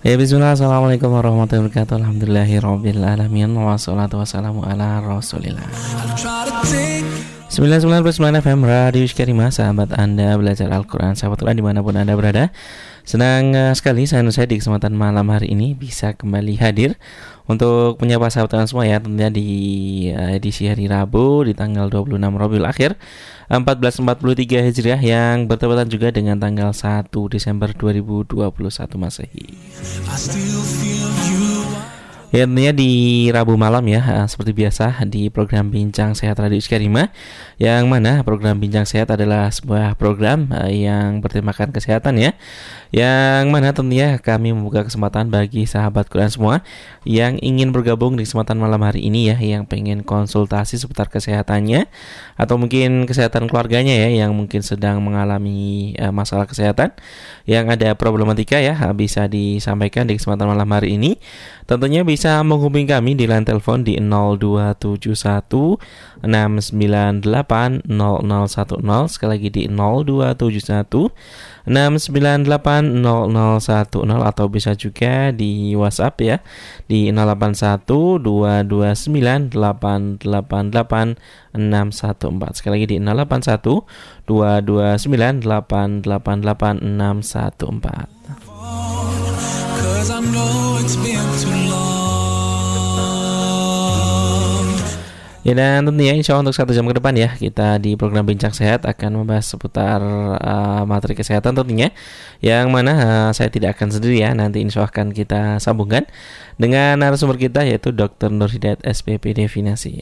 Ya bismillah, assalamualaikum warahmatullahi wabarakatuh. Alhamdulillahirabbil alamin, wassalatu wassalamu ala rasulillah. 99.9 FM Radio Iskarima, sahabat Anda belajar Al-Quran, sahabat Quran dimanapun Anda berada. Senang sekali saya di kesempatan malam hari ini bisa kembali hadir untuk menyapa sahabat Quran semua ya. Tentunya di edisi hari Rabu di tanggal 26 Rabiul Akhir 1443 Hijriah yang bertepatan juga dengan tanggal 1 Desember 2021 Masehi. Ya tentunya di Rabu malam ya, seperti biasa di program Bincang Sehat Radio Iskarima, yang mana program Bincang Sehat adalah sebuah program yang bertemakan kesehatan ya, yang mana tentunya kami membuka kesempatan bagi sahabat Quran semua yang ingin bergabung di kesempatan malam hari ini ya, yang pengen konsultasi seputar kesehatannya atau mungkin kesehatan keluarganya ya, yang mungkin sedang mengalami masalah kesehatan, yang ada problematika ya, bisa disampaikan di kesempatan malam hari ini. Tentunya bisa menghubungi kami di line telepon di 0271 698 0010. Sekali lagi di 0271 698 0010, atau bisa juga di WhatsApp ya di 081 229 888 614. Sekali lagi di 081 229 888 614. Ya, dan tentunya insya Allah untuk 1 jam ke depan ya, kita di program Bincang Sehat akan membahas seputar materi kesehatan tentunya, yang mana saya tidak akan sendiri ya, nanti insya Allah akan kita sambungkan dengan narasumber kita, yaitu Dr. Nur Hidayat SPPD Finasi.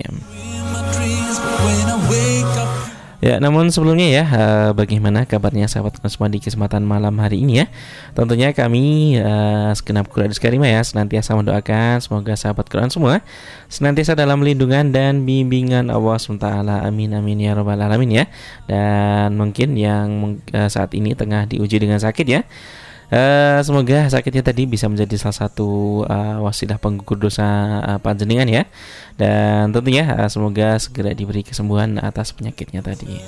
Ya, namun sebelumnya ya, bagaimana kabarnya sahabat semua di kesempatan malam hari ini ya? Tentunya kami segenap Quran Iskarima ya senantiasa mendoakan semoga sahabat Quran semua senantiasa dalam lindungan dan bimbingan Allah SWT. Amin amin ya rabbal alamin ya. Dan mungkin yang saat ini tengah diuji dengan sakit ya, semoga sakitnya tadi bisa menjadi salah satu wasilah penggugur dosa panjenengan ya, dan tentunya semoga segera diberi kesembuhan atas penyakitnya tadi.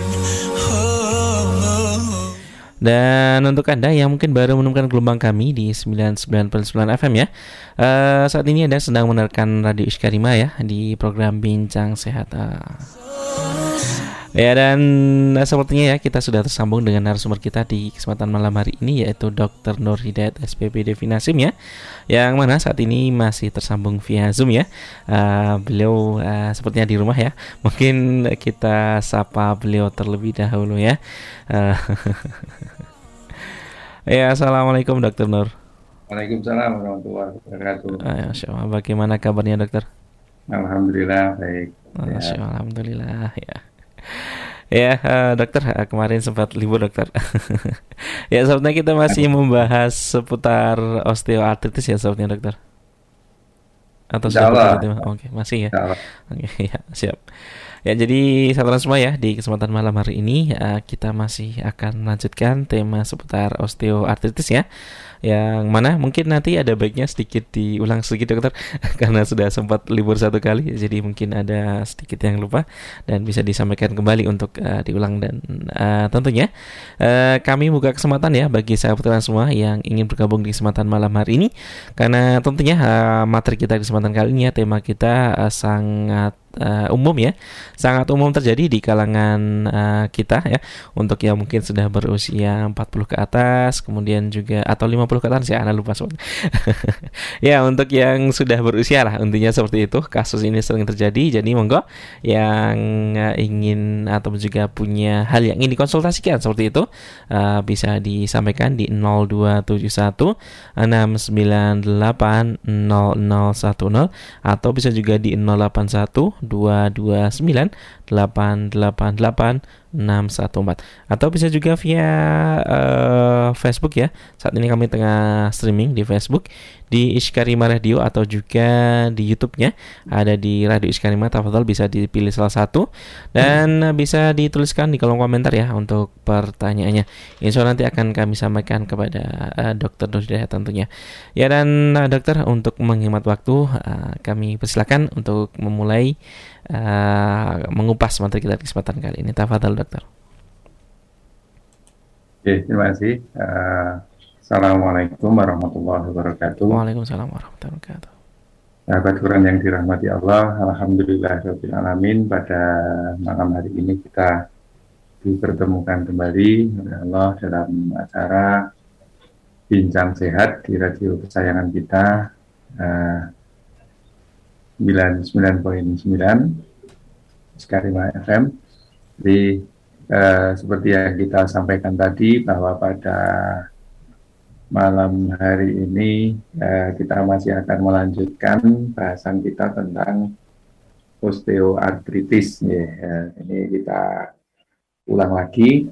Dan untuk Anda yang mungkin baru menemukan gelombang kami di 99.9 FM ya, saat ini Anda sedang menerkan Radio Iskarima ya di program Bincang Sehat. Ya, dan sepertinya ya kita sudah tersambung dengan narasumber kita di kesempatan malam hari ini, yaitu Dr. Nur Hidayat SPPD Finasim ya, yang mana saat ini masih tersambung via Zoom ya. Beliau sepertinya di rumah ya. Mungkin kita sapa beliau terlebih dahulu ya. Ya, assalamualaikum Dr. Nur. Waalaikumsalam warahmatullahi wabarakatuh. Masya Allah, bagaimana kabarnya dokter? Alhamdulillah baik. Masya Allah, alhamdulillah ya. Ya, dokter, kemarin sempat libur dokter. Ya, sepertinya kita masih membahas seputar osteoartritis ya sepertinya dokter. Atau sudah berarti? Oke, masih ya. Oke, ya, siap. Ya, jadi sahabat semua ya, di kesempatan malam hari ini kita masih akan melanjutkan tema seputar osteoartritis ya, yang mana mungkin nanti ada baiknya sedikit diulang sedikit dokter karena sudah sempat libur satu kali, jadi mungkin ada sedikit yang lupa dan bisa disampaikan kembali untuk diulang. Dan tentunya kami buka kesempatan ya bagi sahabat semua yang ingin bergabung di kesempatan malam hari ini, karena tentunya materi kita di kesempatan kali ini ya, tema kita sangat umum ya, sangat umum terjadi di kalangan kita ya, untuk yang mungkin sudah berusia 40 ke atas, kemudian juga atau 50 ke atas ya, Anda lupa soalnya. Ya, untuk yang sudah berusia lah intinya seperti itu, kasus ini sering terjadi. Jadi monggo yang ingin atau juga punya hal yang ingin dikonsultasikan seperti itu, bisa disampaikan di 0271 698 0010, atau bisa juga di 081 229 888 614, atau bisa juga via Facebook ya. Saat ini kami tengah streaming di Facebook di Iskarima Radio, atau juga di YouTube-nya ada di Radio Iskarima. Tafadhol bisa dipilih salah satu dan bisa dituliskan di kolom komentar ya untuk pertanyaannya. Insya Allah nanti akan kami sampaikan kepada Dr. Nur Hidayat tentunya. Ya, dan dokter, untuk menghemat waktu kami persilakan untuk memulai mengupas materi kita di kesempatan kali ini. Tafadhol dokter. Oke, terima kasih. Assalamualaikum warahmatullahi wabarakatuh. Waalaikumsalam warahmatullahi wabarakatuh. Sahabat Quran yang dirahmati Allah, Alhamdulillahirabbil alamin. Pada malam hari ini kita dipertemukan kembali oleh Allah dalam acara Bincang Sehat di radio kesayangan kita, 99.9 Skarima FM. Jadi seperti yang kita sampaikan tadi, bahwa pada malam hari ini kita masih akan melanjutkan bahasan kita tentang osteoartritis. Ini kita ulang lagi.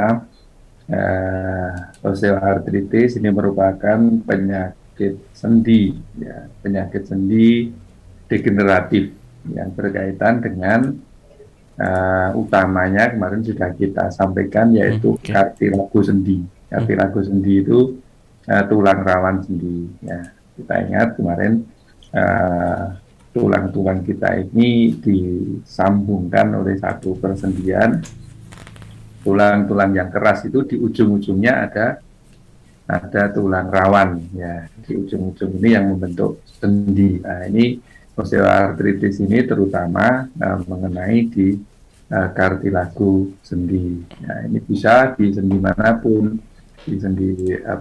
Osteoartritis ini merupakan penyakit sendi, penyakit sendi degeneratif yang berkaitan dengan utamanya kemarin sudah kita sampaikan, yaitu kartilago sendi. Kartilago sendi itu tulang rawan sendi. Kita ingat kemarin tulang-tulang kita ini disambungkan oleh satu persendian. Tulang-tulang yang keras itu di ujung-ujungnya ada tulang rawan, di ujung-ujung ini yang membentuk sendi. Ini osteoartritis ini terutama mengenai di kartilago sendi. Ini bisa di sendi manapun, di sendi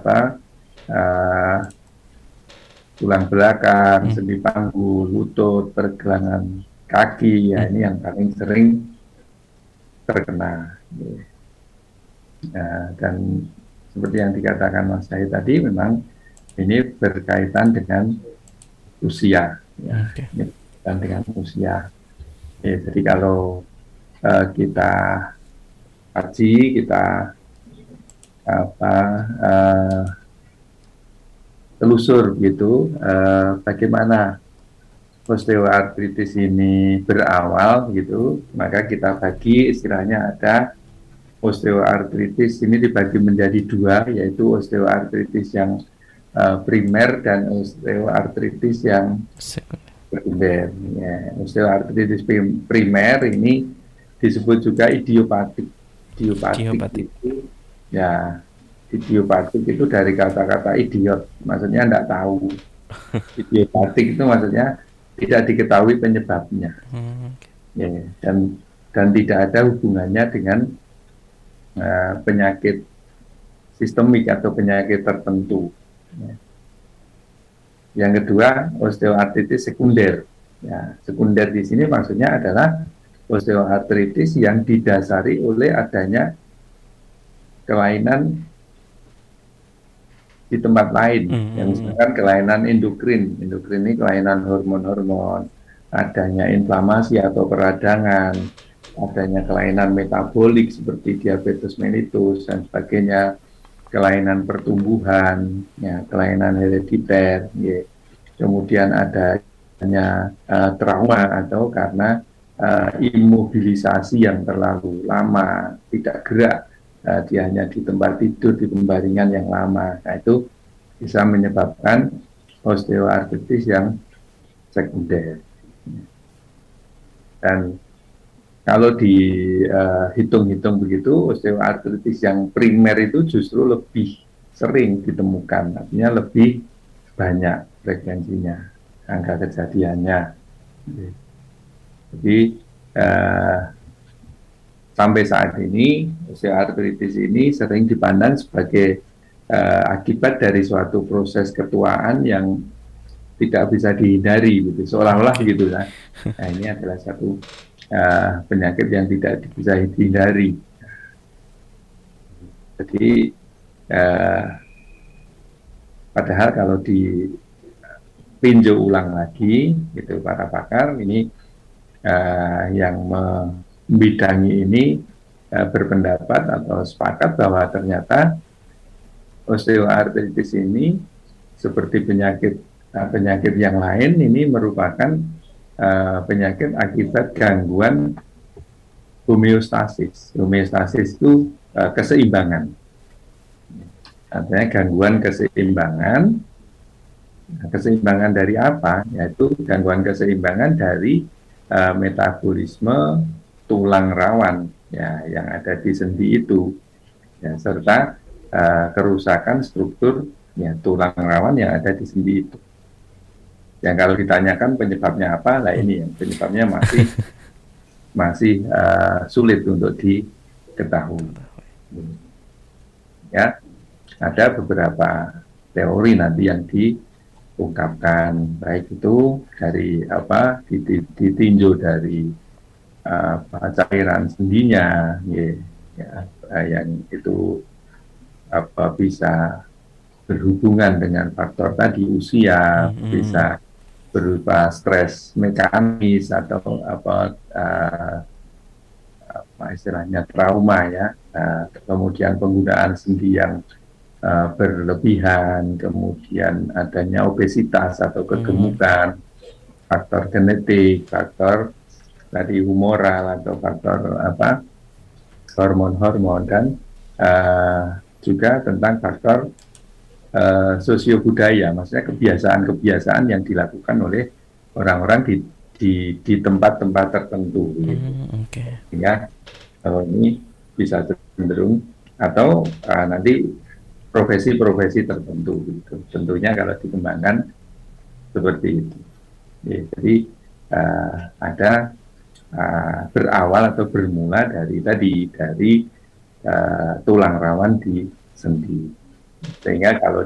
tulang belakang, sendi panggul, lutut, pergelangan kaki. Ini yang paling sering terkena. Dan seperti yang dikatakan Mas Syahid tadi, memang ini berkaitan dengan usia. Ini berkaitan dengan usia. Jadi kalau kita kaji, kita telusur gitu, bagaimana osteoartritis ini berawal gitu, maka kita bagi, istilahnya ada osteoartritis ini dibagi menjadi dua, yaitu osteoartritis yang primer dan osteoartritis yang sekunder. Osteoartritis primer ini disebut juga idiopatik. Idiopatik itu idiopatik itu dari kata-kata idiot, maksudnya tidak tahu. Idiopatik itu maksudnya tidak diketahui penyebabnya. Dan tidak ada hubungannya dengan penyakit sistemik atau penyakit tertentu. Yang kedua, osteoartritis sekunder. Sekunder di sini maksudnya adalah osteoartritis yang didasari oleh adanya kelainan di tempat lain, yang misalkan kelainan endokrin. Endokrin ini kelainan hormon-hormon, adanya inflamasi atau peradangan, adanya kelainan metabolik seperti diabetes mellitus dan sebagainya, kelainan pertumbuhan, kelainan herediter, kemudian adanya trauma atau karena imobilisasi yang terlalu lama, tidak gerak, dia hanya di tempat tidur, di pembaringan yang lama. Itu bisa menyebabkan osteoartritis yang sekunder. Dan kalau dihitung-hitung begitu, osteoartritis yang primer itu justru lebih sering ditemukan, artinya lebih banyak frekuensinya, angka kejadiannya. Jadi sampai saat ini osteoartritis ini sering dipandang sebagai akibat dari suatu proses ketuaan yang tidak bisa dihindari, gitu, seolah-olah gitu kan. Nah, ini adalah satu penyakit yang tidak bisa dihindari. Jadi padahal kalau dipinjau ulang lagi, gitu, para pakar ini yang membidangi ini berpendapat atau sepakat bahwa ternyata osteoartritis ini seperti penyakit yang lain ini merupakan penyakit akibat gangguan homeostasis. Homeostasis itu keseimbangan. Artinya gangguan keseimbangan. Keseimbangan dari apa? Yaitu gangguan keseimbangan dari metabolisme tulang rawan, yang ada di sendi itu, serta kerusakan struktur ya tulang rawan yang ada di sendi itu. Yang kalau ditanyakan penyebabnya apa, lah ini yang penyebabnya masih sulit untuk diketahui. Ya, ada beberapa teori nanti yang diungkapkan, baik itu dari ditinjau dari cairan sendinya, yang itu bisa berhubungan dengan faktor tadi usia, bisa berupa stres mekanis atau istilahnya trauma ya, kemudian penggunaan sendi yang berlebihan, kemudian adanya obesitas atau kegemukan, faktor genetik, faktor tadi humoral atau faktor hormon-hormon, dan juga tentang faktor sosio-budaya, maksudnya kebiasaan-kebiasaan yang dilakukan oleh orang-orang di tempat-tempat tertentu. Sehingga ini bisa cenderung atau nanti profesi-profesi tertentu gitu. Tentunya kalau dikembangkan seperti itu. Jadi ada berawal atau bermula dari tulang rawan di sendi. Sehingga kalau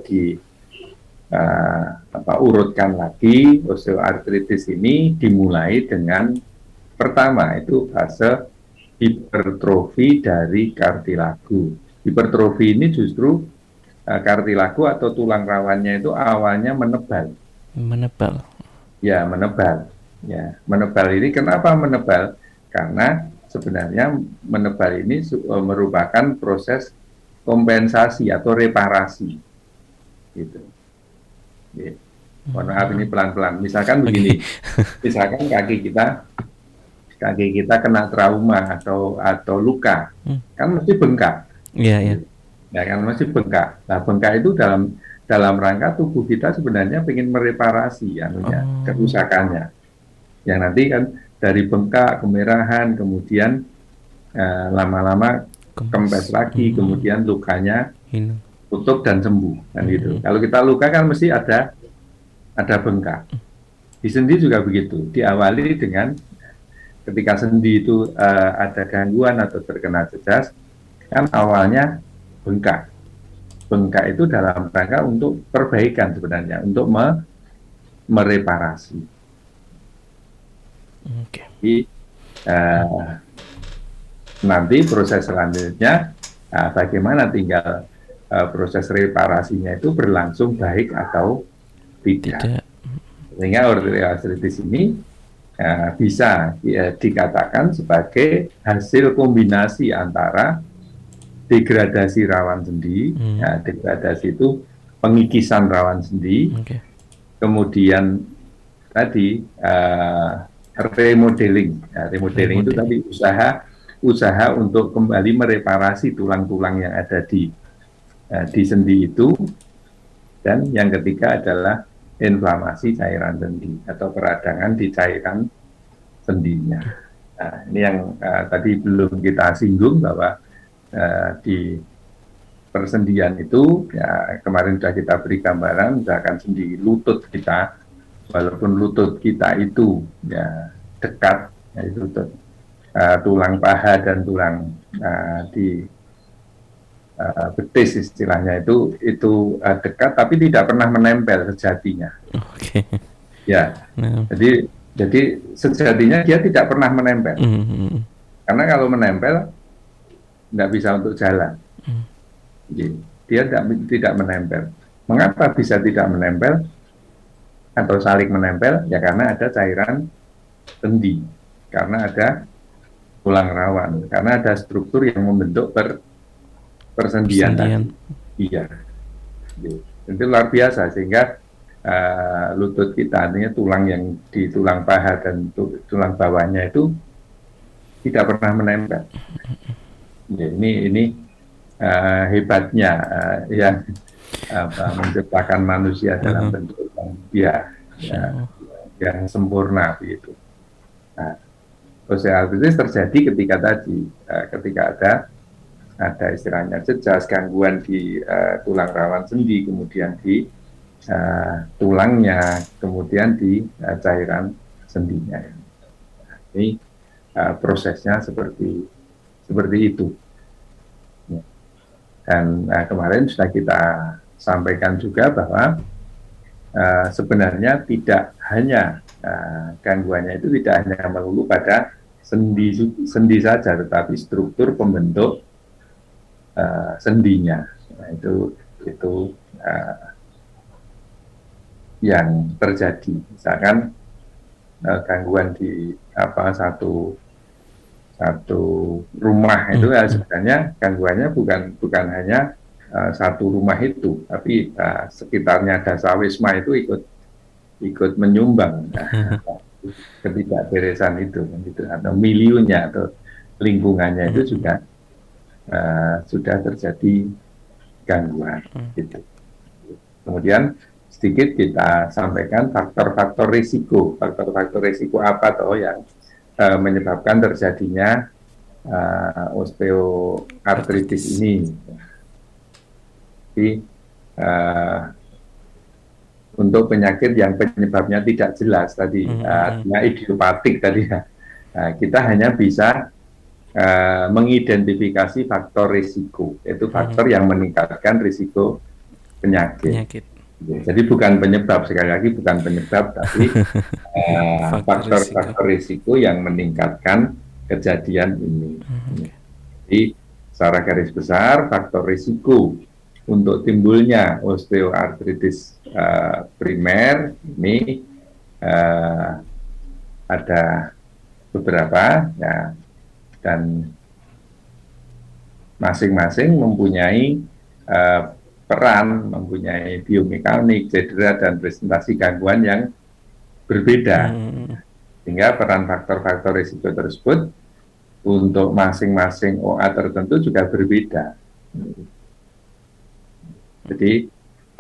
urutkan lagi, osteoartritis ini dimulai dengan pertama itu fase hipertrofi dari kartilago. Hipertrofi ini justru kartilago atau tulang rawannya itu awalnya menebal. Ya, menebal. Ya, menebal ini kenapa menebal? Karena sebenarnya menebal ini merupakan proses kompensasi atau reparasi, gitu. Mohon maaf ini pelan-pelan. Misalkan begini, misalkan kaki kita kena trauma atau luka, kan mesti bengkak. Iya. Ya kan mesti bengkak. Nah, bengkak itu dalam rangka tubuh kita sebenarnya ingin mereparasi kerusakannya. Yang nanti kan dari bengkak, kemerahan, kemudian lama-lama kempes lagi, kemudian lukanya tutup dan sembuh, kan gitu. Kalau kita luka kan mesti ada bengkak. Di sendi juga begitu. Diawali dengan ketika sendi itu ada gangguan atau terkena cecas, kan awalnya bengkak. Bengkak itu dalam rangka untuk perbaikan sebenarnya, untuk mereparasi. Jadi nanti proses selanjutnya bagaimana tinggal proses reparasinya itu berlangsung baik atau tidak. Sehingga osteoartritis ini bisa dikatakan sebagai hasil kombinasi antara degradasi rawan sendi, degradasi itu pengikisan rawan sendi, kemudian tadi remodeling. Remodeling itu tadi usaha untuk kembali mereparasi tulang-tulang yang ada di sendi itu, dan yang ketiga adalah inflamasi cairan sendi atau peradangan di cairan sendinya. Nah, ini yang tadi belum kita singgung bahwa di persendian itu ya kemarin sudah kita beri gambaran, misalkan sendi lutut kita, walaupun lutut kita itu ya dekat, ya itu tulang paha dan tulang di betis istilahnya itu dekat tapi tidak pernah menempel sejatinya. Ya, jadi sejatinya dia tidak pernah menempel. Karena kalau menempel nggak bisa untuk jalan. Dia tidak menempel. Mengapa bisa tidak menempel atau saling menempel? Ya karena ada cairan sendi, karena ada tulang rawan, karena ada struktur yang membentuk persendian. Iya, itu luar biasa, sehingga lutut kita, artinya tulang yang di tulang paha dan tulang bawahnya itu tidak pernah menempel. Ya, ini hebatnya yang menciptakan manusia dalam bentuk yang sempurna begitu. Nah, osteoartritis terjadi ketika ada ada istilahnya jejas, gangguan di tulang rawan sendi, kemudian di tulangnya, kemudian di cairan sendinya. Ini prosesnya seperti itu. Dan kemarin sudah kita sampaikan juga bahwa sebenarnya tidak hanya gangguannya itu tidak hanya melulu pada sendi saja, tetapi struktur pembentuk sendinya. Nah, itu yang terjadi. Misalkan gangguan di satu rumah itu sebenarnya gangguannya bukan hanya satu rumah itu, tapi sekitarnya dasawisma itu ikut menyumbang ketidakberesan itu, gitu, atau miliunya atau lingkungannya itu juga sudah terjadi gangguan. Gitu. Kemudian sedikit kita sampaikan faktor-faktor risiko. Faktor-faktor risiko apa toh yang menyebabkan terjadinya osteoartritis ini. Jadi untuk penyakit yang penyebabnya tidak jelas tadi, artinya idiopatik tadi ya, kita hanya bisa mengidentifikasi faktor risiko, yaitu faktor yang meningkatkan risiko penyakit. Jadi bukan penyebab, sekali lagi bukan penyebab, tapi faktor-faktor risiko yang meningkatkan kejadian ini. Jadi secara garis besar faktor risiko untuk timbulnya osteoartritis primer ini ada beberapa ya, dan masing-masing mempunyai peran, mempunyai biomekanik, cedera, dan presentasi gangguan yang berbeda. Sehingga peran faktor-faktor risiko tersebut untuk masing-masing OA tertentu juga berbeda. Jadi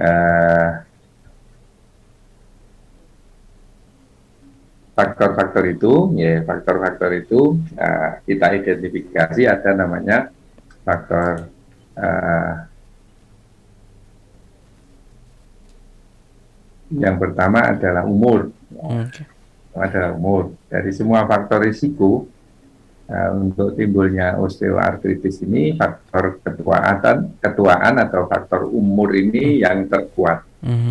faktor-faktor itu kita identifikasi, ada namanya faktor yang pertama adalah umur. Adalah umur. Dari semua faktor risiko untuk timbulnya osteoartritis ini, faktor ketuaan atau faktor umur ini yang terkuat.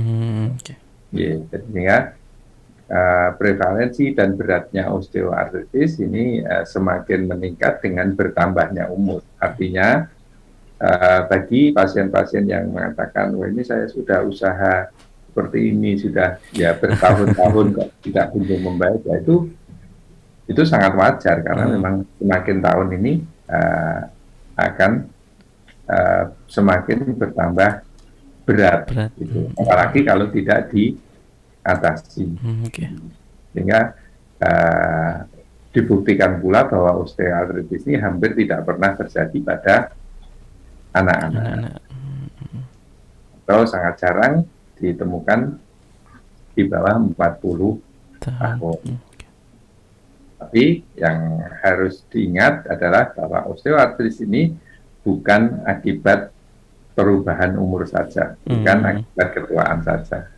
Sehingga prevalensi dan beratnya osteoartritis ini semakin meningkat dengan bertambahnya umur. Artinya bagi pasien-pasien yang mengatakan, wah ini saya sudah usaha seperti ini, sudah ya bertahun-tahun kok tidak kunjung membaik, ya itu sangat wajar karena memang semakin tahun ini akan semakin bertambah berat. Gitu. Apalagi kalau tidak diatasi. Sehingga dibuktikan pula bahwa osteoartritis ini hampir tidak pernah terjadi pada anak-anak. Atau sangat jarang ditemukan di bawah 40 tahun. Tapi yang harus diingat adalah bahwa osteoartritis ini bukan akibat perubahan umur saja, bukan akibat ketuaan saja.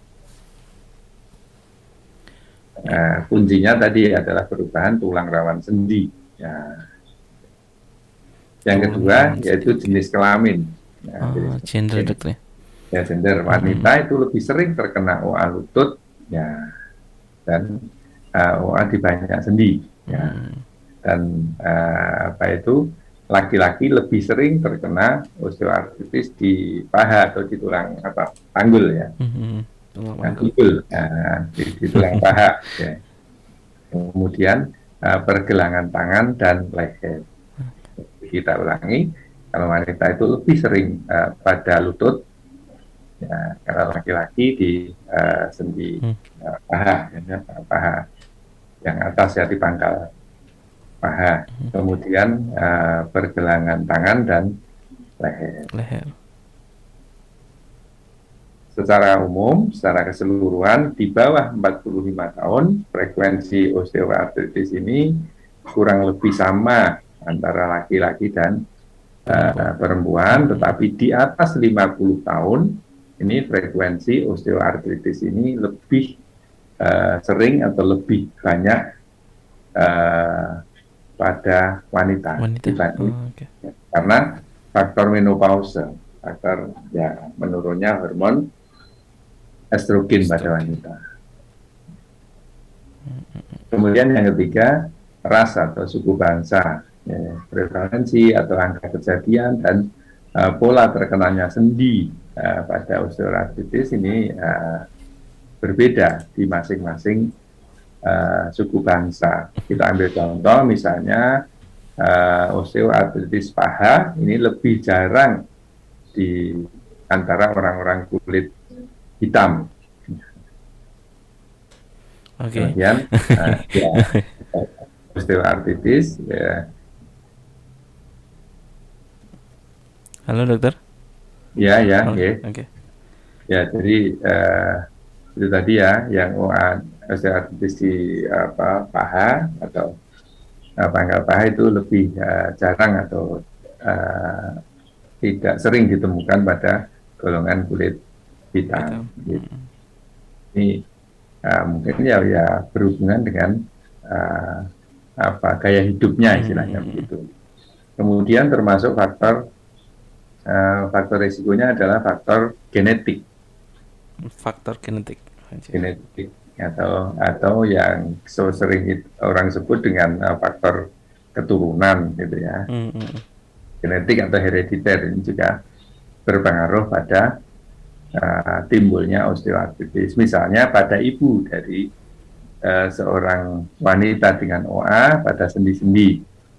Kuncinya tadi adalah perubahan tulang rawan sendi. Ya. Yang kedua yaitu jenis kelamin. Gender, dokter. Ya, gender. Wanita itu lebih sering terkena OA lutut, ya, dan OA di banyak sendi, ya, dan laki-laki lebih sering terkena osteoartritis di paha atau di tulang panggul, ya, panggul, di tulang paha, ya. Kemudian pergelangan tangan dan leher. Kita ulangi, kalau wanita itu lebih sering pada lutut. Ya, kalau laki-laki di sendi paha, paha yang atas ya, di pangkal paha. Kemudian pergelangan tangan dan leher. Secara umum, secara keseluruhan di bawah 45 tahun frekuensi osteoartritis ini kurang lebih sama antara laki-laki dan perempuan, tetapi di atas 50 tahun ini frekuensi osteoartritis ini lebih sering atau lebih banyak pada wanita. Dibanding karena faktor menopause, faktor ya menurunnya hormon estrogen pada wanita. Kemudian yang ketiga, ras atau suku bangsa, ya, prevalensi atau angka kejadian dan pola terkenanya sendi pada osteoartritis ini berbeda di masing-masing suku bangsa. Kita ambil contoh misalnya osteoartritis paha ini lebih jarang di antara orang-orang kulit hitam. Kemudian ya, osteoartritis ya. Halo dokter. Ya, okay. Ya, jadi itu tadi ya yang osteoartritis di paha atau pangkal paha itu lebih jarang atau tidak sering ditemukan pada golongan kulit hitam. Gitu. Ini mungkin ya berhubungan dengan gaya hidupnya istilahnya begitu. Kemudian termasuk faktor risikonya adalah faktor genetik. Faktor genetik atau yang sering orang sebut dengan faktor keturunan gitu ya. Genetik atau herediter ini juga berpengaruh pada timbulnya osteoartritis. Misalnya pada ibu dari seorang wanita dengan OA pada sendi-sendi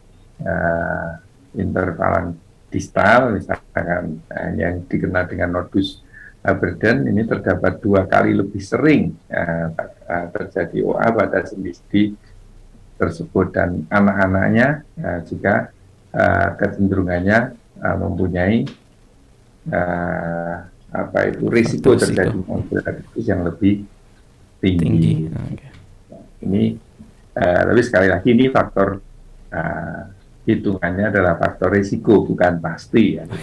intervalan distal, misalkan yang dikenal dengan nodus Burden, ini terdapat 2 kali lebih sering terjadi OA pada sendi-sendi tersebut, dan anak-anaknya juga kecenderungannya mempunyai risiko terjadi osteoartritis yang lebih tinggi. Ini tapi sekali lagi ini faktor hitungannya adalah faktor risiko, bukan pasti ya.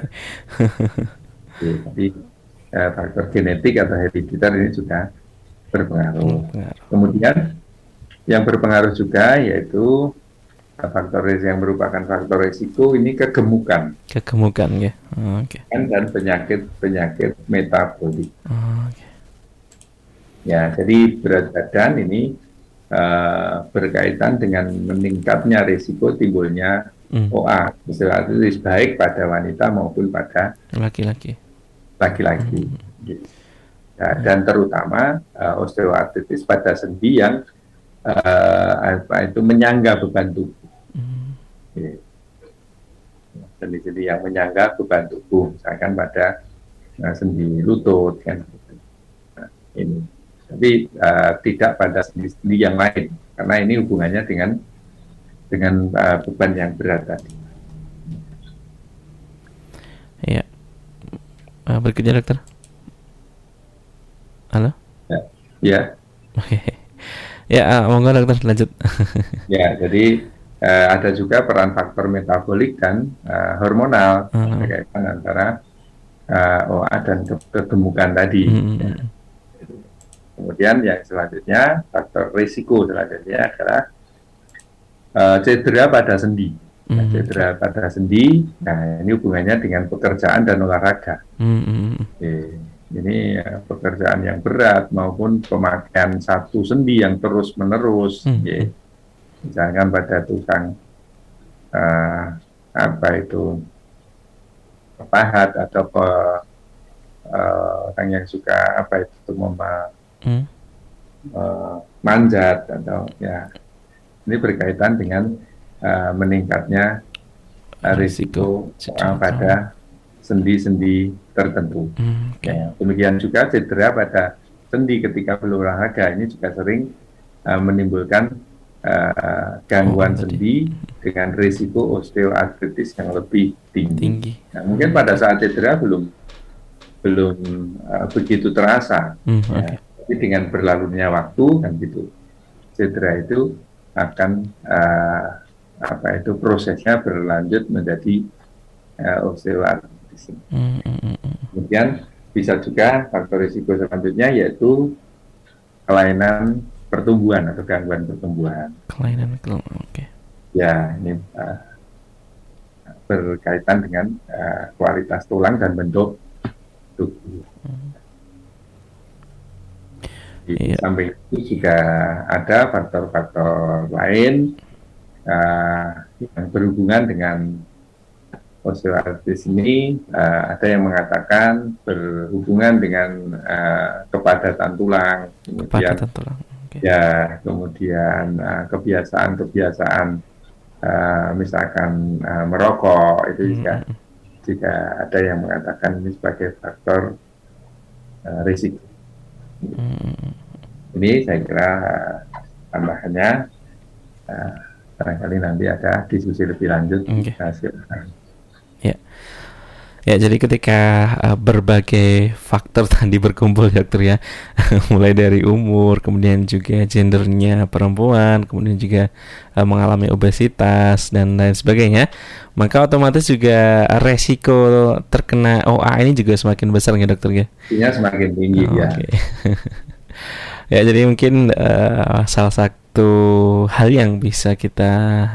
Jadi faktor genetik atau herediter ini juga berpengaruh. Kemudian yang berpengaruh juga yaitu faktor yang merupakan faktor risiko ini kegemukan ya. Dan penyakit metabolik. Ya, jadi berat badan ini berkaitan dengan meningkatnya risiko timbulnya OA, osteoartritis baik pada wanita maupun pada laki-laki. Dan terutama osteoartritis pada sendi yang menyangga beban tubuh. Sendi-sendi yang menyangga beban tubuh, misalkan pada sendi lutut kan. Ini. Tapi tidak pada sendi-sendi yang lain, karena ini hubungannya dengan beban yang berat tadi. Ya. Berikutnya dokter. Halo? Ya. Oke. Ya, monggo dokter lanjut. Ya, jadi ada juga peran faktor metabolik dan hormonal berkaitan antara OA dan kegemukan tadi. Ya. Kemudian yang selanjutnya, faktor risiko selanjutnya adalah cedera pada sendi. Cedera pada sendi, nah ini hubungannya dengan pekerjaan dan olahraga. Ini pekerjaan yang berat maupun pemakaian satu sendi yang terus-menerus. Misalkan pada tukang pahat atau orang yang suka manjat atau ya, ini berkaitan dengan meningkatnya risiko pada sendi-sendi tertentu. Ya, demikian juga cedera pada sendi ketika berolahraga ini juga sering menimbulkan gangguan sendi dengan risiko osteoartritis yang lebih tinggi. Nah, mungkin pada saat cedera belum begitu terasa. Tapi dengan berlalunya waktu kan gitu, cedera itu akan prosesnya berlanjut menjadi osteoartritis. Mm, mm, mm, mm. Kemudian bisa juga faktor risiko selanjutnya yaitu kelainan pertumbuhan atau gangguan pertumbuhan. Kelainan, oke. Ya, ini berkaitan dengan kualitas tulang dan bentuk tubuh. Di Iya. samping itu juga ada faktor-faktor lain yang berhubungan dengan osteoartritis ini. Ada yang mengatakan berhubungan dengan kepadatan tulang, kemudian Kepadatan tulang. Oke. ya, kemudian kebiasaan-kebiasaan misalkan merokok itu juga ada yang mengatakan ini sebagai faktor risiko. Ini saya kira tambahannya, barangkali nanti ada diskusi lebih lanjut. Ya. Ya, jadi ketika berbagai faktor tadi berkumpul ya dokter ya, mulai dari umur, kemudian juga gendernya perempuan, kemudian juga mengalami obesitas dan lain sebagainya, maka otomatis juga resiko terkena OA ini juga semakin besar ya dokter ya? Artinya semakin tinggi ya. Okay. Ya, jadi mungkin salah satu hal yang bisa kita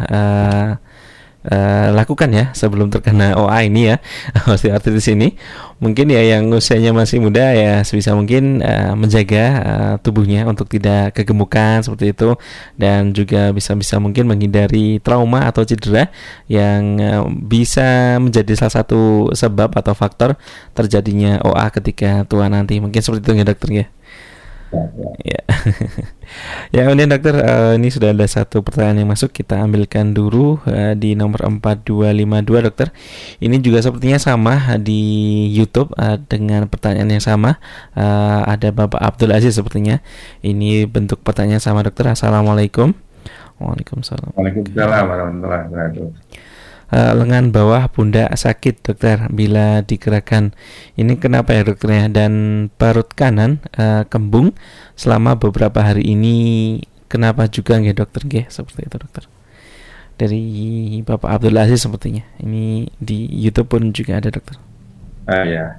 lakukan ya sebelum terkena OA ini ya, osteoartritis ini, mungkin ya yang usianya masih muda ya sebisa mungkin menjaga tubuhnya untuk tidak kegemukan seperti itu, dan juga bisa mungkin menghindari trauma atau cedera yang bisa menjadi salah satu sebab atau faktor terjadinya OA ketika tua nanti. Mungkin seperti itu ya dokter ya. Ya. Ya, kemudian dokter, ini sudah ada satu pertanyaan yang masuk, kita ambilkan dulu di nomor 4252 dokter. Ini juga sepertinya sama di YouTube dengan pertanyaan yang sama. Ada Bapak Abdul Aziz sepertinya. Ini bentuk pertanyaan sama dokter. Assalamualaikum. Waalaikumsalam. Waalaikumsalam warahmatullahi wabarakatuh. Lengan bawah pundak sakit dokter bila digerakkan. Ini kenapa ya dokternya? Dan perut kanan kembung selama beberapa hari ini. Kenapa juga nggih dokter? Nggih, seperti itu dokter. Dari Bapak Abdul Aziz sepertinya. Ini di YouTube pun juga ada dokter. Ya.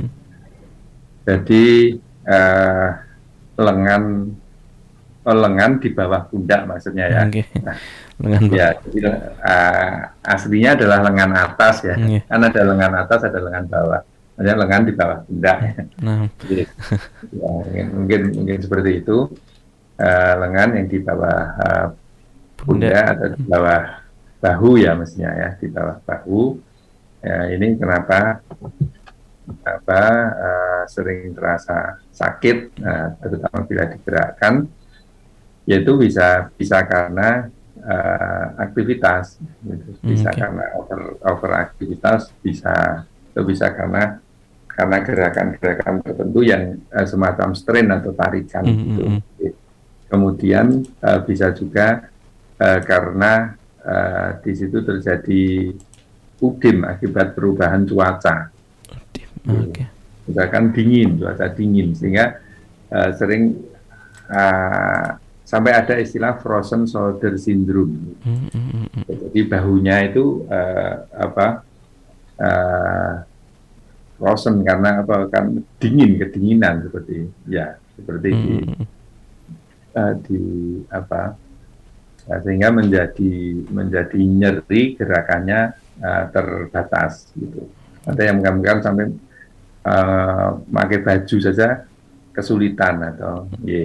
Jadi lengan di bawah pundak maksudnya ya. Okay. Nah, lengan bawah. Ya, jadi, aslinya adalah lengan atas ya. Kan ada lengan atas, ada lengan bawah. Maksudnya lengan di bawah pundak. Nah. Jadi, ya, mungkin seperti itu. Lengan yang di bawah pundak atau di bawah bahu ya mestinya ya, di bawah bahu. Ini kenapa sering terasa sakit, terutama bila digerakkan, yaitu bisa karena aktivitas, bisa karena over aktivitas, bisa karena gerakan-gerakan tertentu yang semacam strain atau tarikan gitu. Kemudian bisa juga karena di situ terjadi udem akibat perubahan cuaca. Misalkan cuaca dingin, sehingga sering sampai ada istilah frozen shoulder syndrome. Jadi bahunya itu frozen karena kan kedinginan seperti sehingga menjadi nyeri, gerakannya terbatas gitu. Ada yang menggambarkan sampai pakai baju saja kesulitan atau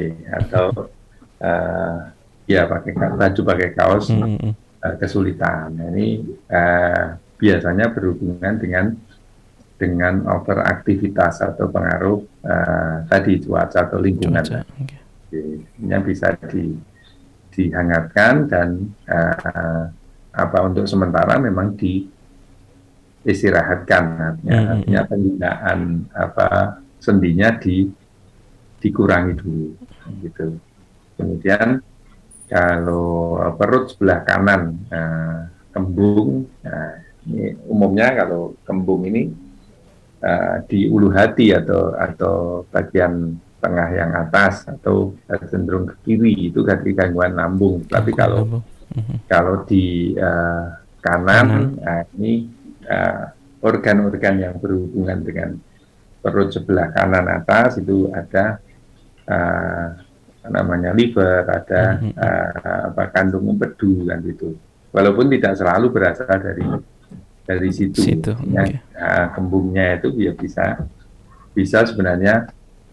pakai baju, pakai kaos kesulitan. Nah, ini biasanya berhubungan dengan overaktivitas atau pengaruh tadi cuaca atau lingkungan. Ini bisa dihangatkan dan untuk sementara memang diistirahatkan, artinya penggunaan sendinya dikurangi dulu gitu. Kemudian kalau perut sebelah kanan kembung, ini umumnya kalau kembung ini di ulu hati atau bagian tengah yang atas atau cenderung ke kiri, itu gangguan lambung. Tapi kalau di kanan, ini organ-organ yang berhubungan dengan perut sebelah kanan atas itu ada namanya liver, ada kandung empedu kan gitu. Walaupun tidak selalu berasal dari situ. Okay. Kembungnya itu ya bisa sebenarnya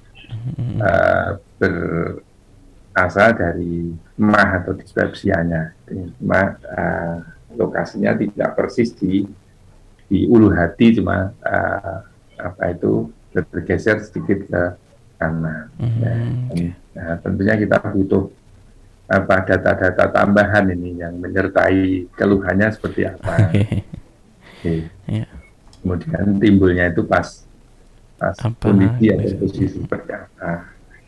berasal dari emah atau dispepsianya. Cuma lokasinya tidak persis di ulu hati, cuma bergeser sedikit ke kanan. Nah, tentunya kita butuh data-data tambahan ini yang menyertai keluhannya seperti apa. Kemudian timbulnya itu pas kondisi atau posisi seperti apa.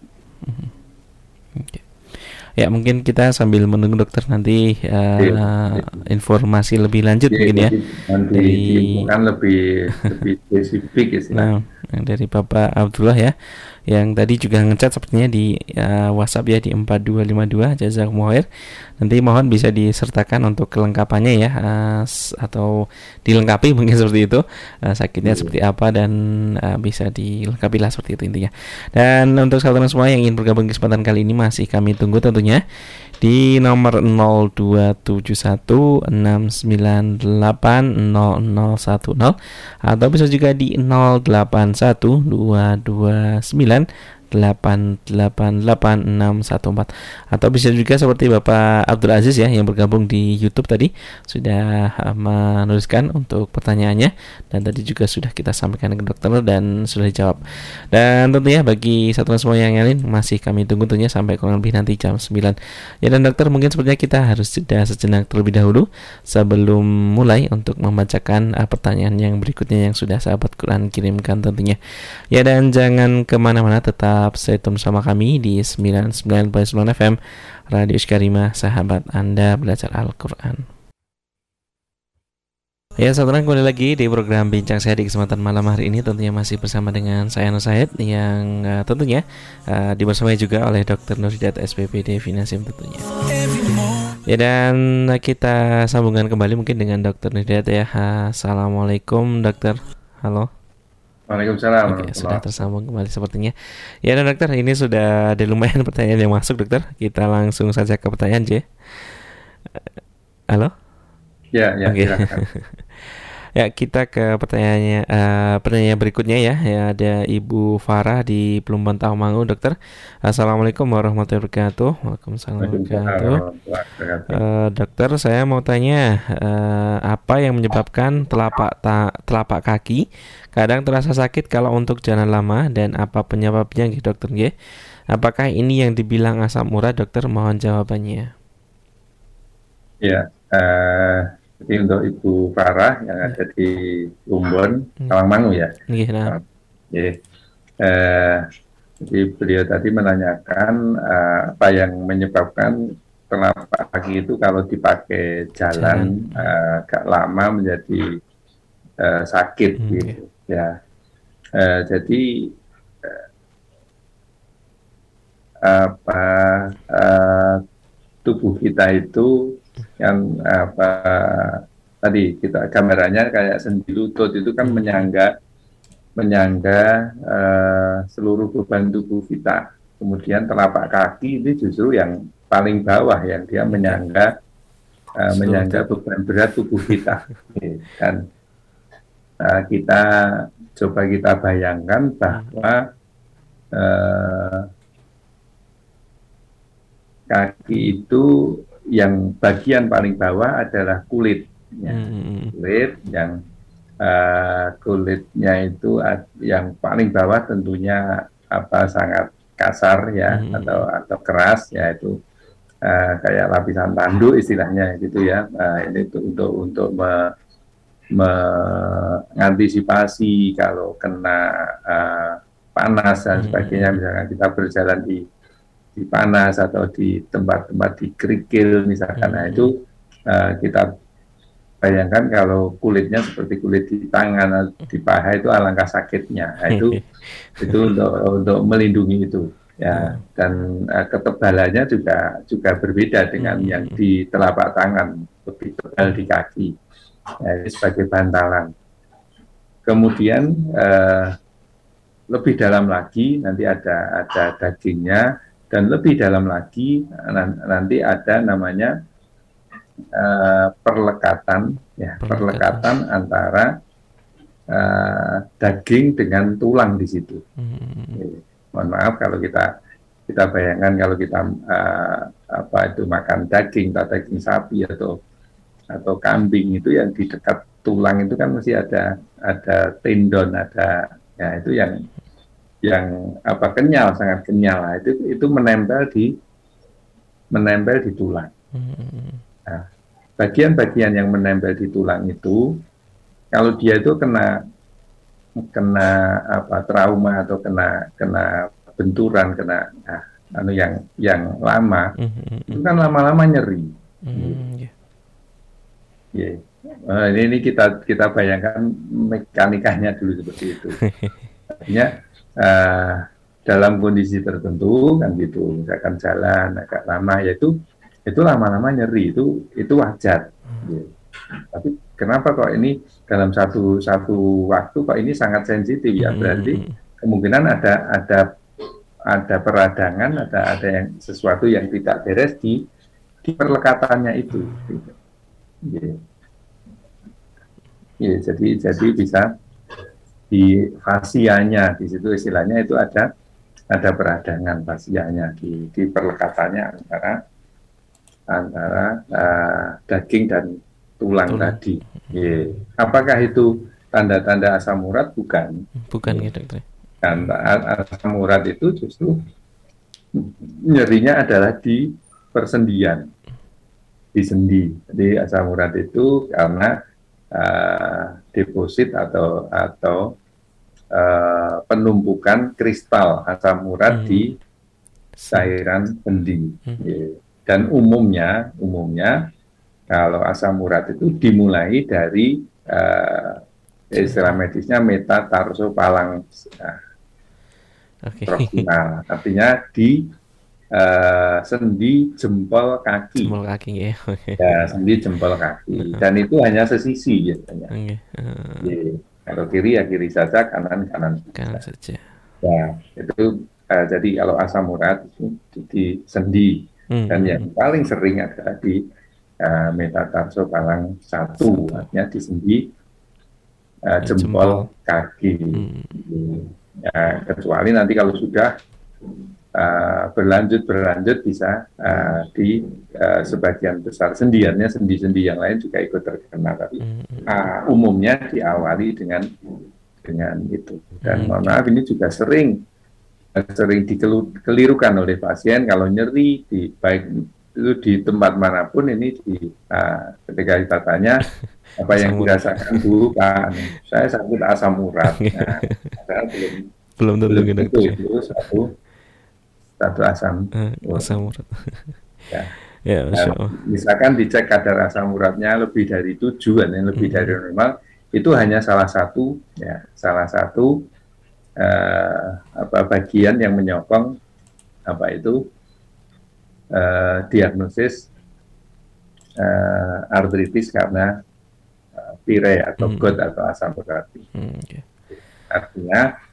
Ya, mungkin kita sambil menunggu dokter nanti informasi lebih lanjut mungkin ya. Dari lebih spesifik istilah. Dari Bapak Abdullah ya, yang tadi juga ngechat sepertinya di WhatsApp ya di 4252. Jazakumullah khair. Nanti mohon bisa disertakan untuk kelengkapannya ya, atau dilengkapi mungkin seperti itu, sakitnya seperti apa dan bisa dilengkapi lah seperti itu intinya. Dan untuk saudara semua yang ingin bergabung kesempatan kali ini masih kami tunggu tentunya di nomor 0271698010 atau bisa juga di 081229888614 atau bisa juga seperti Bapak Abdul Aziz ya yang bergabung di YouTube tadi sudah menuliskan untuk pertanyaannya dan tadi juga sudah kita sampaikan ke dokter dan sudah dijawab. Dan tentunya bagi satuan semua yang lain masih kami tunggu tentunya sampai kurang lebih nanti jam 9. Ya, dan dokter mungkin sepertinya kita harus jeda sejenak terlebih dahulu sebelum mulai untuk membacakan pertanyaan yang berikutnya yang sudah sahabat Quran kirimkan tentunya. Ya, dan jangan kemana-mana, tetap stay tune sama kami di 99.9 FM Radio Iskarima, sahabat Anda belajar Al-Quran. Ya, saudara, kembali lagi di program Bincang Sehat di kesempatan malam hari ini. Tentunya masih bersama dengan saya Nur Said yang tentunya dibersamai juga oleh Dr. Nurhidat SPPD Finasim tentunya. Ya, dan kita sambungkan kembali mungkin dengan Dr. Nurhidat ya. Assalamualaikum dokter. Halo. Waalaikumsalam. Oke, sudah tersambung kembali sepertinya. Ya, dan dokter, ini sudah ada lumayan pertanyaan yang masuk dokter. Kita langsung saja ke pertanyaan J. Halo? Ya, okay. Ya, kita ke pertanyaannya berikutnya ya. Ada Ibu Farah di Plumbon Tawangmangu, dokter. Assalamualaikum warahmatullahi wabarakatuh. Waalaikumsalam warahmatullahi wabarakatuh. Dokter, saya mau tanya apa yang menyebabkan telapak kaki kadang terasa sakit kalau untuk jalan lama dan apa penyebabnya gitu dokter G? Apakah ini yang dibilang asam urat dokter? Mohon jawabannya. Ya, jadi untuk Ibu Farah yang ada di Plumbon Tawangmangu ya. Jadi beliau tadi menanyakan apa yang menyebabkan telapak kaki itu kalau dipakai jalan agak lama menjadi sakit gitu ya. Jadi tubuh kita itu yang tadi kita gambarannya kayak sendi lutut itu kan menyangga seluruh beban tubuh kita. Kemudian telapak kaki itu justru yang paling bawah yang dia menyangga beban berat tubuh kita. Dan kita coba kita bayangkan bahwa kaki itu yang bagian paling bawah adalah kulit, kulit yang kulitnya itu yang paling bawah tentunya sangat kasar ya atau keras, yaitu kayak lapisan tanduk istilahnya gitu ya. Ini untuk mengantisipasi kalau kena panas dan sebagainya, misalkan kita berjalan di panas atau di tempat-tempat di kerikil misalkan. Nah itu kita bayangkan kalau kulitnya seperti kulit di tangan atau di paha itu alangkah sakitnya. Nah, itu untuk melindungi itu ya. Dan ketebalannya juga berbeda dengan yang di telapak tangan, lebih tebal di kaki. Nah, ini sebagai bantalan. Kemudian lebih dalam lagi nanti ada dagingnya, dan lebih dalam lagi nanti ada namanya perlekatan, ya, perlekatan antara daging dengan tulang di situ. Mohon maaf kalau kita bayangkan kalau kita makan daging sapi atau kambing, itu yang di dekat tulang itu kan masih ada tendon, ada, ya, itu yang kenyal, sangat kenyal. Nah, itu menempel di tulang. Nah, bagian-bagian yang menempel di tulang itu, kalau dia itu kena trauma atau kena benturan, yang lama, itu kan lama-lama nyeri. Ini kita bayangkan mekanikanya dulu seperti itu. Artinya dalam kondisi tertentu kan gitu, misalkan jalan agak lama, yaitu lama-lama nyeri, itu wajar. Tapi kenapa kok ini dalam satu waktu kok ini sangat sensitif, ya berarti kemungkinan ada peradangan, ada yang sesuatu yang tidak beres di perlekatannya itu. Jadi bisa di fasianya, di situ istilahnya itu ada peradangan fasianya di perlekatannya antara daging dan tulang tadi. Apakah itu tanda-tanda asam urat? Bukan ya, dokter. Asam urat itu justru nyerinya adalah di persendian, di sendi. Jadi asam urat itu karena deposit atau penumpukan kristal asam urat di cairan sendi. Dan umumnya kalau asam urat itu dimulai dari istilah medisnya metatarsopalang proximal, artinya di sendi jempol kaki. Ya, sendi jempol kaki. Dan itu hanya sesisi biasanya. Kalau kiri ya kiri saja, kanan saja. Ya, itu jadi kalau asam urat itu di sendi, dan yang paling sering adalah di metatarsopalang 1, artinya di sendi jempol kaki. Ya, kecuali nanti kalau sudah berlanjut bisa di sebagian besar sendiannya, sendi-sendi yang lain juga ikut terkena, tapi umumnya diawali dengan itu. Dan mohon maaf, ini juga sering dikelirukan oleh pasien kalau nyeri baik itu di tempat manapun. Ini ketika kita tanya apa yang dirasakan, Bu, Pak, saya sakit asam urat. Nah, belum tentu itu satu asam urat. Ya, misalkan dicek kadar asam uratnya lebih dari 7, yang lebih dari normal, itu hanya salah satu bagian yang menyokong diagnosis artritis karena pire atau GOT atau asam urat. Artinya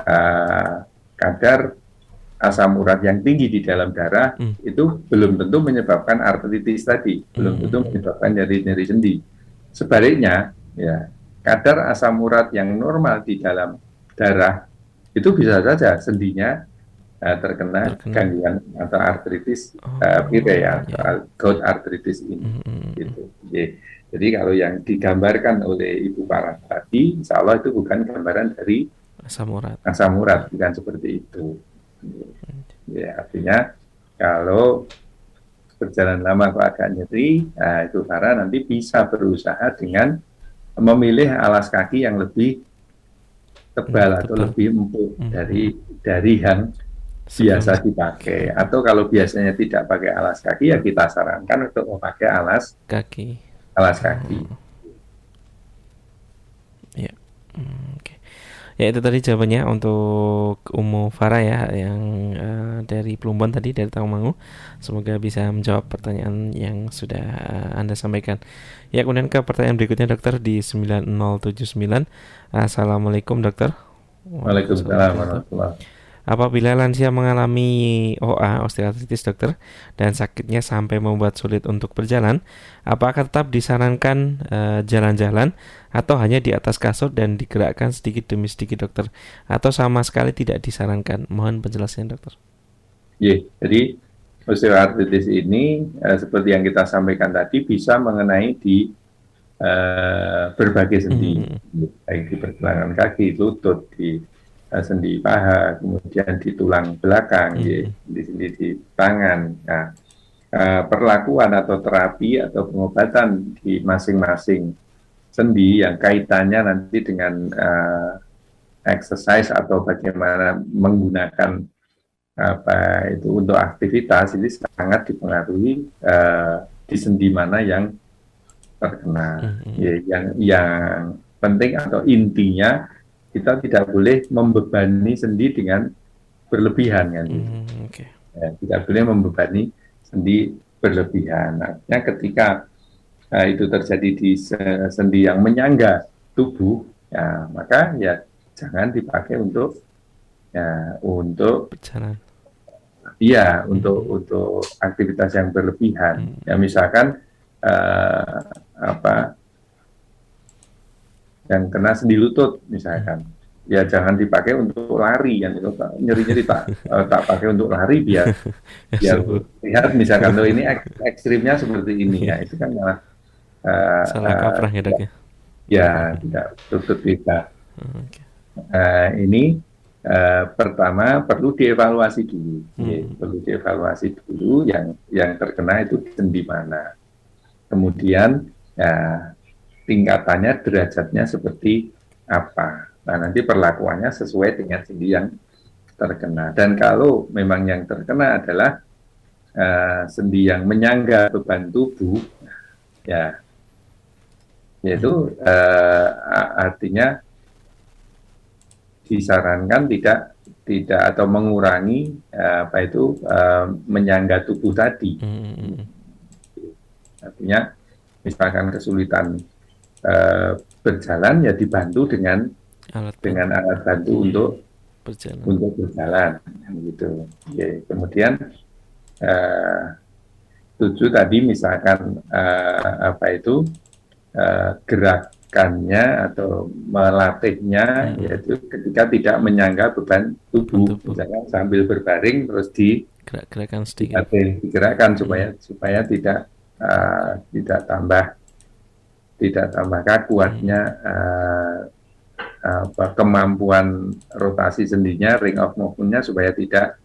kadar asam urat yang tinggi di dalam darah itu belum tentu menyebabkan artritis tadi, belum tentu menyebabkan nyeri sendi. Sebaliknya, ya, kadar asam urat yang normal di dalam darah itu bisa saja sendinya terkena gangguan atau artritis pire atau gout artritis ini. Gitu. Jadi kalau yang digambarkan oleh Ibu Parah tadi, insya Allah itu bukan gambaran dari asam urat, bukan seperti itu. Ya, artinya kalau berjalan lama kok agak nyeri, itu Farah nanti bisa berusaha dengan memilih alas kaki yang lebih tebal atau lebih empuk dari yang biasa dipakai. Atau kalau biasanya tidak pakai alas kaki, ya kita sarankan untuk memakai alas kaki. Ya, oke. Ya itu tadi jawabannya untuk Umu Farah ya yang dari Plumbon tadi dari Tawangmangu. Semoga bisa menjawab pertanyaan yang sudah Anda sampaikan. Ya kemudian ke pertanyaan berikutnya dokter di 9079. Assalamualaikum dokter. Waalaikumsalam Waalaikumsalam warahmatullahi wabarakatuh. warahmatullahi. Apabila lansia mengalami OA, osteoartritis dokter, dan sakitnya sampai membuat sulit untuk berjalan, apakah tetap disarankan jalan-jalan atau hanya di atas kasur dan digerakkan sedikit demi sedikit dokter, atau sama sekali tidak disarankan? Mohon penjelasannya dokter. Jadi osteoartritis ini seperti yang kita sampaikan tadi bisa mengenai di berbagai sendi, baik di pergelangan kaki, lutut, di sendi paha, kemudian di tulang belakang, di sendi di tangan. Nah, perlakuan atau terapi atau pengobatan di masing-masing sendi yang kaitannya nanti dengan exercise atau bagaimana menggunakan apa itu untuk aktivitas ini sangat dipengaruhi di sendi mana yang terkena. Yang penting atau intinya kita tidak boleh membebani sendi dengan berlebihan kan. Tidak boleh membebani sendi berlebihan. Artinya ketika itu terjadi di sendi yang menyangga tubuh, ya maka ya jangan dipakai untuk berjalan. Iya, untuk aktivitas yang berlebihan. Ya misalkan yang kena sendi lutut misalkan, ya jangan dipakai untuk lari kan, itu nyeri-nyeri tak pakai untuk lari biar lihat misalkan tuh ini ekstrimnya seperti ini ya, itu kan malah salah kaprah ya dok ya. Ya tidak lutut kita. Ini pertama perlu dievaluasi dulu, perlu dievaluasi dulu yang terkena itu di sendi mana. Kemudian ya tingkatannya, derajatnya seperti apa. Nah nanti perlakuannya sesuai dengan sendi yang terkena. Dan kalau memang yang terkena adalah sendi yang menyangga beban tubuh, ya yaitu artinya disarankan tidak atau mengurangi menyangga tubuh tadi. Artinya misalkan kesulitan berjalan ya dibantu dengan alat bantu untuk berjalan gitu. Kemudian 7 tadi misalkan gerakannya atau melatihnya yaitu ketika tidak menyangga beban tubuh, misalkan sambil berbaring terus digerakkan sedikit, digerakkan supaya tidak tambah kaku, artinya kemampuan rotasi sendinya, ring of movement-nya supaya tidak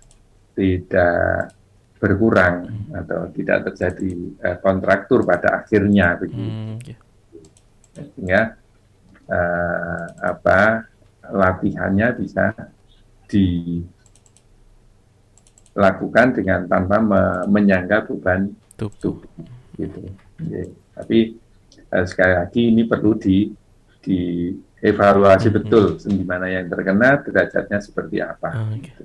berkurang atau tidak terjadi kontraktur pada akhirnya begitu. Sehingga latihannya bisa dilakukan dengan tanpa menyangga beban tubuh gitu. Tapi sekali lagi ini perlu dievaluasi betul sendi mana yang terkena, derajatnya seperti apa.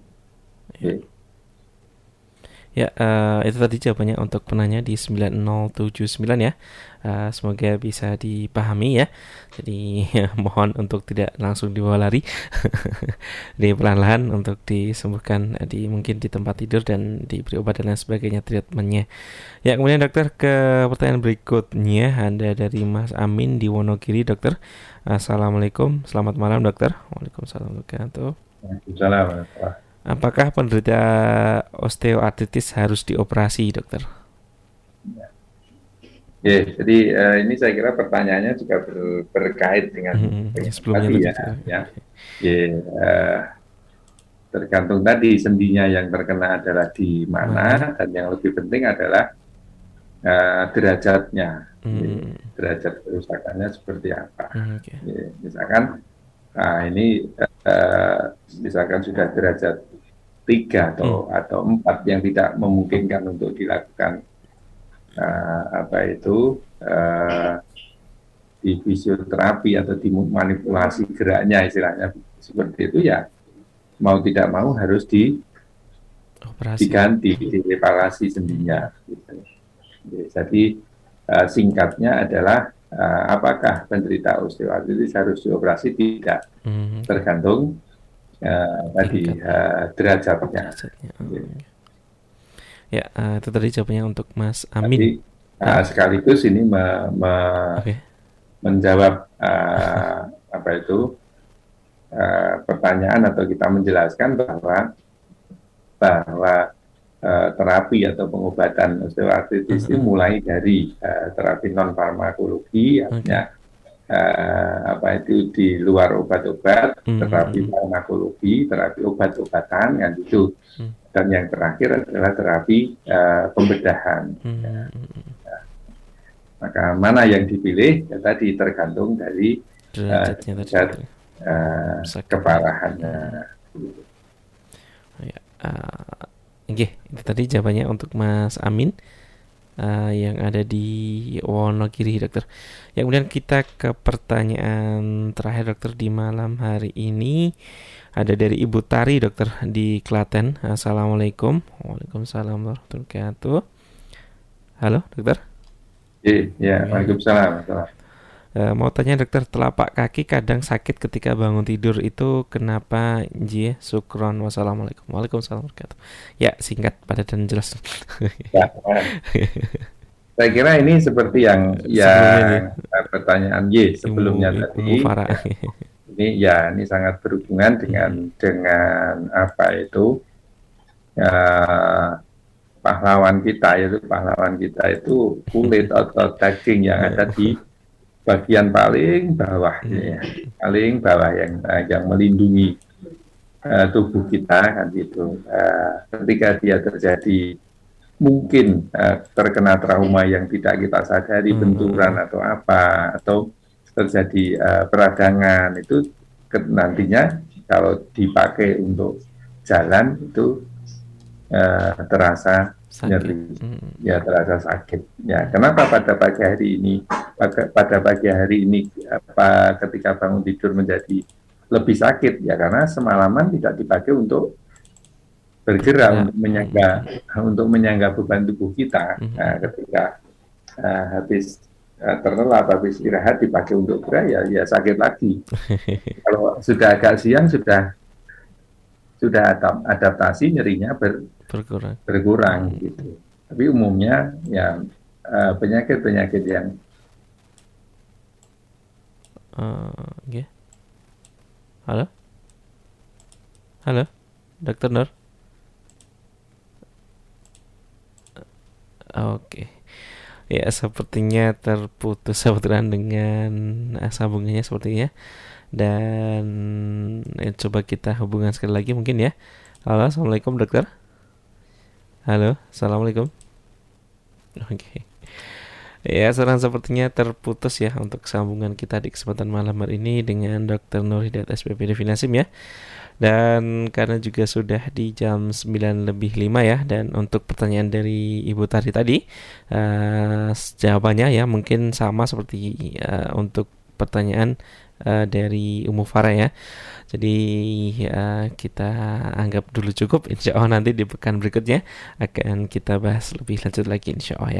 Ya, itu tadi jawabannya untuk penanya di 9079 ya. Semoga bisa dipahami ya. Jadi mohon untuk tidak langsung dibawa lari. Di pelan-pelan untuk disembuhkan mungkin di tempat tidur dan diberi obat dan lain sebagainya treatmentnya. Ya, kemudian dokter ke pertanyaan berikutnya ada dari Mas Amin di Wonogiri dokter. Assalamualaikum, selamat malam dokter. Waalaikumsalam warahmatullahi wabarakatuh. Apakah penderita osteoartritis harus dioperasi, dokter? Jadi ini saya kira pertanyaannya juga berkait dengan sebelumnya tergantung tadi sendinya yang terkena adalah di mana, dan yang lebih penting adalah derajatnya, derajat kerusakannya seperti apa. Misalkan ini misalkan sudah derajat 3 atau 4 yang tidak memungkinkan untuk dilakukan di fisioterapi atau dimanipulasi geraknya istilahnya seperti itu, ya mau tidak mau harus diganti, direparasi sendinya. Gitu. Jadi singkatnya adalah apakah penderita osteoartritis harus dioperasi? Tidak, tergantung tadi derajatnya. Ya, itu tadi jawabannya untuk Mas Amin. Jadi, sekaligus ini menjawab pertanyaan atau kita menjelaskan bahwa terapi atau pengobatan osteoartritis itu mulai dari terapi non farmakologi, artinya itu di luar obat-obat, terapi farmakologi, terapi obat-obatan kan itu, dan yang terakhir adalah terapi pembedahan. Maka mana yang dipilih ya tadi tergantung dari derajat keparahannya. Oke, itu tadi jawabannya untuk Mas Amin yang ada di Wonogiri, dokter. Ya, kemudian kita ke pertanyaan terakhir, dokter, di malam hari ini. Ada dari Ibu Tari, dokter, di Klaten. Assalamualaikum. Waalaikumsalam warahmatullahi wabarakatuh. Halo, dokter. Iya, waalaikumsalam. Mau tanya, dokter, telapak kaki kadang sakit ketika bangun tidur, itu kenapa? Syukron. Wassalamualaikum. Waalaikumsalam warahmatullahi wabarakatuh. Ya, singkat, padat dan jelas. Ya, saya kira ini seperti yang pertanyaan sebelumnya tadi. Ini sangat berhubungan dengan pahlawan kita, yaitu kulit atau daging yang ada di bagian paling bawah, yang melindungi tubuh kita kan gitu. Ketika dia terjadi mungkin terkena trauma yang tidak kita sadari, benturan atau apa, atau terjadi peradangan, itu nantinya kalau dipakai untuk jalan itu terasa nyeri, ya terasa sakit. Ya, kenapa pada pagi hari ini ketika bangun tidur menjadi lebih sakit? Ya karena semalaman tidak dipakai untuk bergerak, untuk menyangga beban tubuh kita. Nah, ketika habis terlelap, habis istirahat dipakai untuk gerak, ya sakit lagi. Kalau sudah agak siang sudah adaptasi, nyerinya berkurang gitu. Tapi umumnya ya penyakit-penyakit yang Halo, Dokter Nur. Oke. Ya, sepertinya terputus saudara dengan sambungannya sepertinya. Dan coba kita hubungan sekali lagi mungkin ya. Halo, assalamualaikum dokter. Halo, assalamualaikum. Oke. Ya, sepertinya terputus ya untuk sambungan kita di kesempatan malam hari ini dengan Dr. Nur Hidayat SPP Devi Nasim ya. Dan karena juga sudah di jam 9:05 ya, dan untuk pertanyaan dari Ibu Tari tadi jawabannya ya mungkin sama seperti untuk pertanyaan dari Umu Farah ya. Jadi kita anggap dulu cukup. Insya Allah nanti di pekan berikutnya akan kita bahas lebih lanjut lagi insya Allah ya.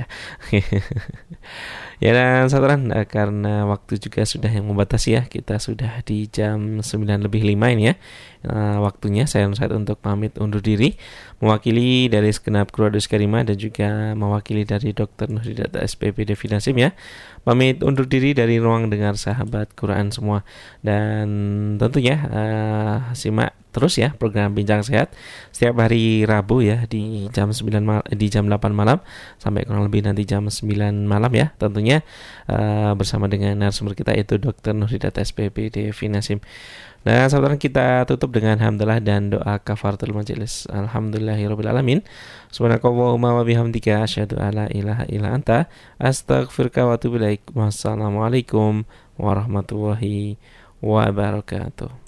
Ya, dan saudara, karena waktu juga sudah yang membatasi ya, kita sudah di jam 9:05 ini ya. Waktunya saya untuk pamit undur diri, mewakili dari segenap keluarga Karima dan juga mewakili dari Dr. Nur Hidayat SPP Devi Nasim ya. Pamit undur diri dari ruang dengar sahabat Quran semua. Dan tentunya simak terus ya program Bincang Sehat setiap hari Rabu ya di jam 8 malam sampai kurang lebih nanti jam 9 malam ya, tentunya bersama dengan narasumber kita yaitu Dr. Nur Hidayat SPP Devi Nasim. Nah, saudara, kita tutup dengan hamdalah dan doa kafaratul majelis. Alhamdulillahirabbil alamin. Subhanakallahumma wa bihamdika asyhadu alla ilaha illa anta astaghfiruka wa atubu ilaik. Wassalamualaikum warahmatullahi wabarakatuh.